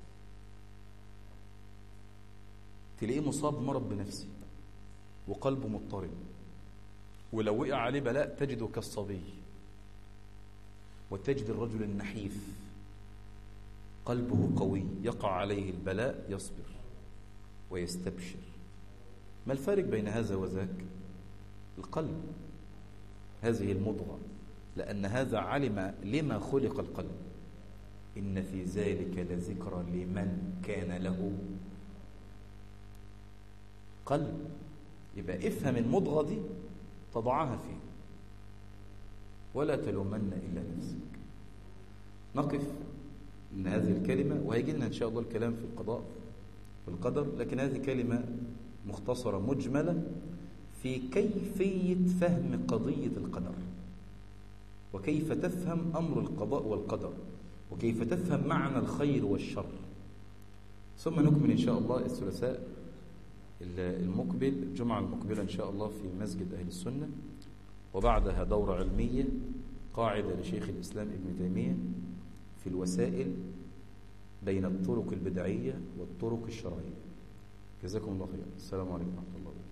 تلاقيه مصاب مرض بنفسي وقلبه مضطرب، ولو وقع عليه بلاء تجده كالصبي. وتجد الرجل النحيف قلبه قوي، يقع عليه البلاء يصبر ويستبشر. ما الفارق بين هذا وذاك؟ القلب، هذه المضغة. لأن هذا علم لما خلق القلب. إن في ذلك لذكرى لمن كان له قلب. يبقى افهم المضغة دي تضعها فيه، ولا تلومن إلا نفسك. نقف من هذه الكلمة، وهيجي لنا إن شاء الله الكلام في القضاء والقدر، لكن هذه كلمة مختصرة مجملة في كيفية فهم قضية القدر، وكيف تفهم أمر القضاء والقدر، وكيف تفهم معنى الخير والشر. ثم نكمل إن شاء الله الثلاثاء المقبل، الجمعة المقبلة إن شاء الله في مسجد أهل السنة، وبعدها دورة علمية قاعدة لشيخ الإسلام ابن تيمية في الوسائل بين الطرق البدعية والطرق الشرعية. جزاكم الله خير. السلام عليكم ورحمة الله وبركاته.